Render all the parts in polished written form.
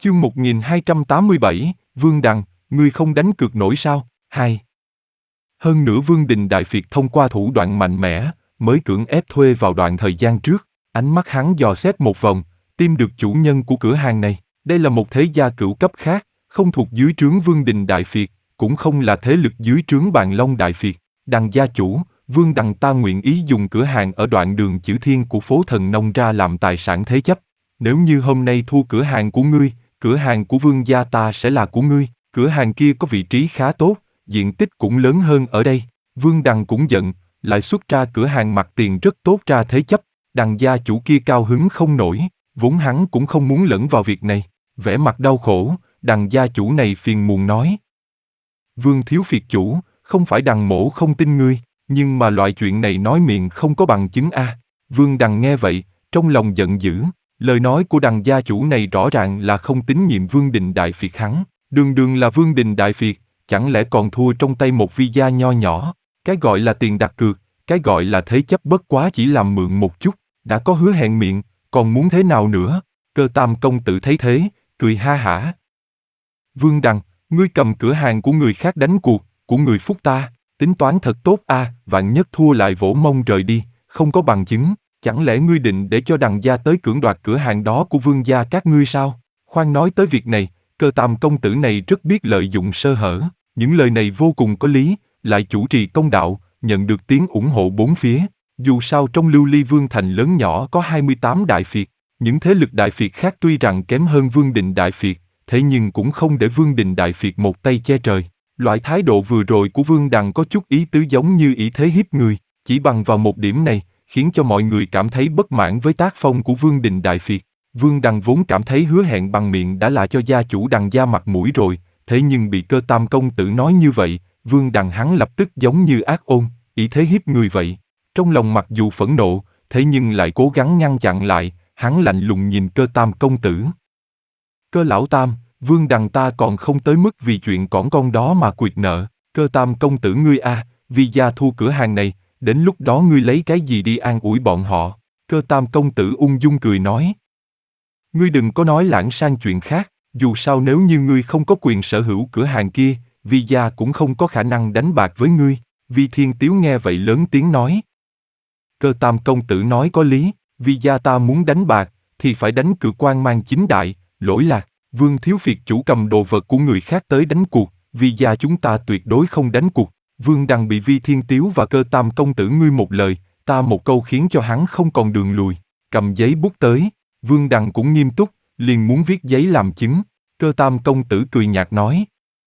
Chương 1287, Vương Đằng, ngươi không đánh cược nổi sao? 2. Hơn nữa Vương Đình Đại Việt thông qua thủ đoạn mạnh mẽ, mới cưỡng ép thuê vào đoạn thời gian trước. Ánh mắt hắn dò xét một vòng, tìm được chủ nhân của cửa hàng này. Đây là một thế gia cửu cấp khác, không thuộc dưới trướng Vương Đình Đại Việt, cũng không là thế lực dưới trướng Bàn Long Đại Việt. Đằng gia chủ, Vương Đằng ta nguyện ý dùng cửa hàng ở đoạn đường Chữ Thiên của phố Thần Nông ra làm tài sản thế chấp. Nếu như hôm nay thu cửa hàng của ngươi, cửa hàng của Vương gia ta sẽ là của ngươi. Cửa hàng kia có vị trí khá tốt, diện tích cũng lớn hơn ở đây. Vương Đằng cũng giận, lại xuất ra cửa hàng mặt tiền rất tốt ra thế chấp. Đằng gia chủ kia cao hứng không nổi, vốn hắn cũng không muốn lẫn vào việc này. Vẻ mặt đau khổ, đằng gia chủ này phiền muộn nói. Vương thiếu phiệt chủ, không phải đằng mỗ không tin ngươi, nhưng mà loại chuyện này nói miệng không có bằng chứng a. Vương Đằng nghe vậy, trong lòng giận dữ, lời nói của đằng gia chủ này rõ ràng là không tín nhiệm Vương Đình Đại Việt hắn. Đường đường là Vương Đình Đại Việt, chẳng lẽ còn thua trong tay một vi gia nho nhỏ. Cái gọi là tiền đặt cược, cái gọi là thế chấp bất quá chỉ làm mượn một chút, đã có hứa hẹn miệng, còn muốn thế nào nữa? Cơ Tam công tử thấy thế, cười ha hả. Vương Đằng, ngươi cầm cửa hàng của người khác đánh cuộc, của người phúc ta, tính toán thật tốt a, vạn nhất thua lại vỗ mông rời đi, không có bằng chứng, chẳng lẽ ngươi định để cho đằng gia tới cưỡng đoạt cửa hàng đó của Vương gia các ngươi sao? Khoan nói tới việc này, Cơ Tam công tử này rất biết lợi dụng sơ hở, những lời này vô cùng có lý, lại chủ trì công đạo, nhận được tiếng ủng hộ bốn phía. Dù sao trong Lưu Ly Vương thành lớn nhỏ có 28 đại phiệt, những thế lực đại phiệt khác tuy rằng kém hơn Vương Đình Đại Phiệt, thế nhưng cũng không để Vương Đình Đại Phiệt một tay che trời. Loại thái độ vừa rồi của Vương Đằng có chút ý tứ giống như ý thế hiếp người, chỉ bằng vào một điểm này, khiến cho mọi người cảm thấy bất mãn với tác phong của Vương Đình Đại Phiệt. Vương Đằng vốn cảm thấy hứa hẹn bằng miệng đã là cho gia chủ đằng gia mặt mũi rồi, thế nhưng bị Cơ Tam công tử nói như vậy, Vương Đằng hắn lập tức giống như ác ôn, ý thế hiếp người vậy. Trong lòng mặc dù phẫn nộ, thế nhưng lại cố gắng ngăn chặn lại, hắn lạnh lùng nhìn Cơ Tam công tử. Cơ lão tam, Vương Đằng ta còn không tới mức vì chuyện cỏn con đó mà quỵt nợ. Cơ Tam công tử ngươi a, vì gia thu cửa hàng này, đến lúc đó ngươi lấy cái gì đi an ủi bọn họ? Cơ Tam công tử ung dung cười nói. Ngươi đừng có nói lãng sang chuyện khác, dù sao nếu như ngươi không có quyền sở hữu cửa hàng kia, Vi gia cũng không có khả năng đánh bạc với ngươi. Vi Thiên Tiếu nghe vậy lớn tiếng nói. Cơ Tam công tử nói có lý, Vi gia ta muốn đánh bạc, thì phải đánh cược quan mang chính đại, lỗi lạc. Vương thiếu phiệt chủ cầm đồ vật của người khác tới đánh cuộc, Vi gia chúng ta tuyệt đối không đánh cuộc. Vương Đằng bị Vi Thiên Tiếu và Cơ Tam công tử ngươi một lời, ta một câu khiến cho hắn không còn đường lùi. Cầm giấy bút tới, Vương Đằng cũng nghiêm túc, liền muốn viết giấy làm chứng. Cơ Tam công tử cười nhạt nói.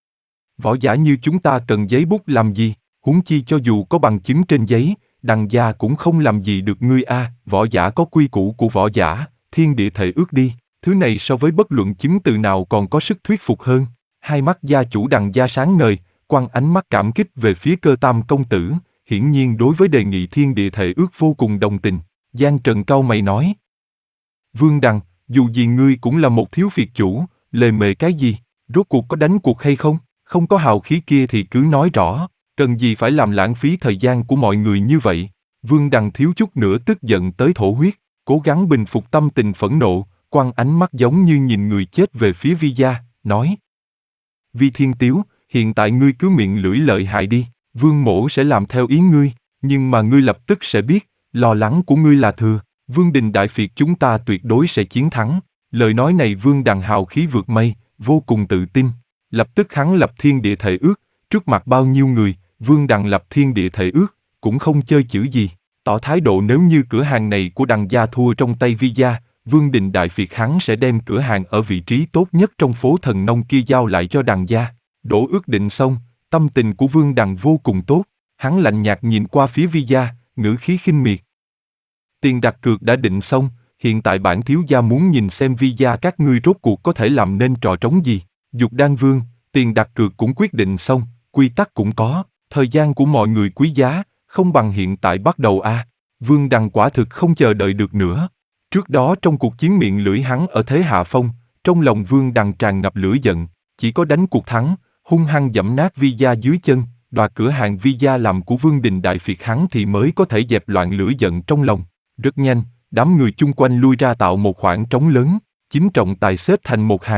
Võ giả như chúng ta cần giấy bút làm gì, huống chi cho dù có bằng chứng trên giấy, đằng gia cũng không làm gì được ngươi a. Võ giả có quy củ của võ giả, thiên địa thể ước đi, thứ này so với bất luận chứng từ nào còn có sức thuyết phục hơn. Hai mắt gia chủ đằng gia sáng ngời, quăng ánh mắt cảm kích về phía Cơ Tam công tử, hiển nhiên đối với đề nghị thiên địa thể ước vô cùng đồng tình. Giang Trần cau mày nói. Vương Đằng, dù gì ngươi cũng là một thiếu phiệt chủ, lề mề cái gì, rốt cuộc có đánh cuộc hay không? Không có hào khí kia thì cứ nói rõ, cần gì phải làm lãng phí thời gian của mọi người như vậy. Vương Đằng thiếu chút nữa tức giận tới thổ huyết, cố gắng bình phục tâm tình phẫn nộ, quăng ánh mắt giống như nhìn người chết về phía Vi gia, nói. Vi Thiên Tiếu, hiện tại ngươi cứ miệng lưỡi lợi hại đi, Vương mỗ sẽ làm theo ý ngươi, nhưng mà ngươi lập tức sẽ biết, lo lắng của ngươi là thừa, Vương Đình Đại Phiệt chúng ta tuyệt đối sẽ chiến thắng. Lời nói này Vương Đằng hào khí vượt mây, vô cùng tự tin. Lập tức hắn lập thiên địa thể ước, trước mặt bao nhiêu người, Vương Đằng lập thiên địa thể ước, cũng không chơi chữ gì, tỏ thái độ nếu như cửa hàng này của đằng gia thua trong tay Vi gia, Vương Đình Đại Việt hắn sẽ đem cửa hàng ở vị trí tốt nhất trong phố Thần Nông kia giao lại cho đằng gia. Đổ ước định xong, tâm tình của Vương Đằng vô cùng tốt, hắn lạnh nhạt nhìn qua phía Vi gia, ngữ khí khinh miệt. Tiền đặt cược đã định xong, hiện tại bản thiếu gia muốn nhìn xem Vi gia các ngươi rốt cuộc có thể làm nên trò trống gì. Dục Đan Vương, tiền đặt cược cũng quyết định xong, quy tắc cũng có, thời gian của mọi người quý giá, không bằng hiện tại bắt đầu a. Vương Đằng quả thực không chờ đợi được nữa. Trước đó trong cuộc chiến miệng lưỡi hắn ở thế hạ phong, trong lòng Vương Đằng tràn ngập lửa giận, chỉ có đánh cuộc thắng, hung hăng giẫm nát Vi gia dưới chân, đoạt cửa hàng Vi gia làm của Vương Đình Đại Phiệt hắn thì mới có thể dẹp loạn lửa giận trong lòng. Rất nhanh, đám người chung quanh lui ra tạo một khoảng trống lớn, 9 trọng tài xếp thành một hàng.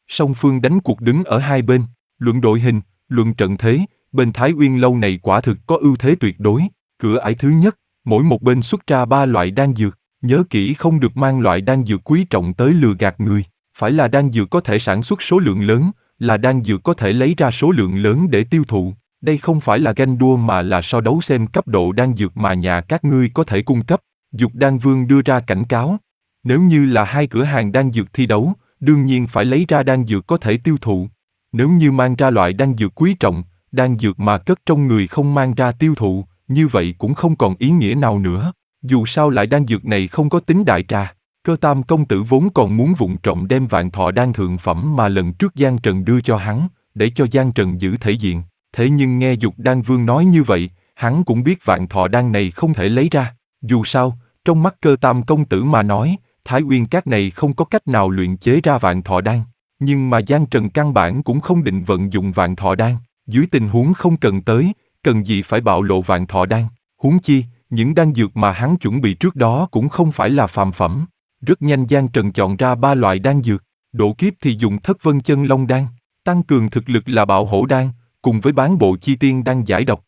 Song phương đánh cuộc đứng ở hai bên, luận đội hình, luận trận thế, bên Thái Uyên lâu này quả thực có ưu thế tuyệt đối. Cửa ải thứ nhất, mỗi một bên xuất ra 3 loại đan dược, nhớ kỹ không được mang loại đan dược quý trọng tới lừa gạt người, phải là đan dược có thể sản xuất số lượng lớn, là đan dược có thể lấy ra số lượng lớn để tiêu thụ. Đây không phải là ganh đua mà là so đấu xem cấp độ đan dược mà nhà các ngươi có thể cung cấp. Dục Đan Vương đưa ra cảnh cáo. Nếu như là hai cửa hàng đan dược thi đấu, đương nhiên phải lấy ra đan dược có thể tiêu thụ. Nếu như mang ra loại đan dược quý trọng, đan dược mà cất trong người không mang ra tiêu thụ, như vậy cũng không còn ý nghĩa nào nữa. Dù sao lại đan dược này không có tính đại trà. Cơ Tam công tử vốn còn muốn vụng trộm đem Vạn Thọ đan thượng phẩm mà lần trước Giang Trần đưa cho hắn, để cho Giang Trần giữ thể diện. Thế nhưng nghe Dục Đan Vương nói như vậy, hắn cũng biết Vạn Thọ đan này không thể lấy ra. Dù sao, trong mắt Cơ Tam công tử mà nói, Thái Uyên Các này không có cách nào luyện chế ra Vạn Thọ đan. Nhưng mà Giang Trần căn bản cũng không định vận dụng Vạn Thọ đan. Dưới tình huống không cần tới, cần gì phải bạo lộ Vạn Thọ đan. Huống chi, những đan dược mà hắn chuẩn bị trước đó cũng không phải là phàm phẩm. Rất nhanh Giang Trần chọn ra 3 loại đan dược. Độ kiếp thì dùng Thất Vân Chân Long đan, tăng cường thực lực là Bạo Hổ đan, cùng với Bán Bộ Chi Tiên đan giải độc.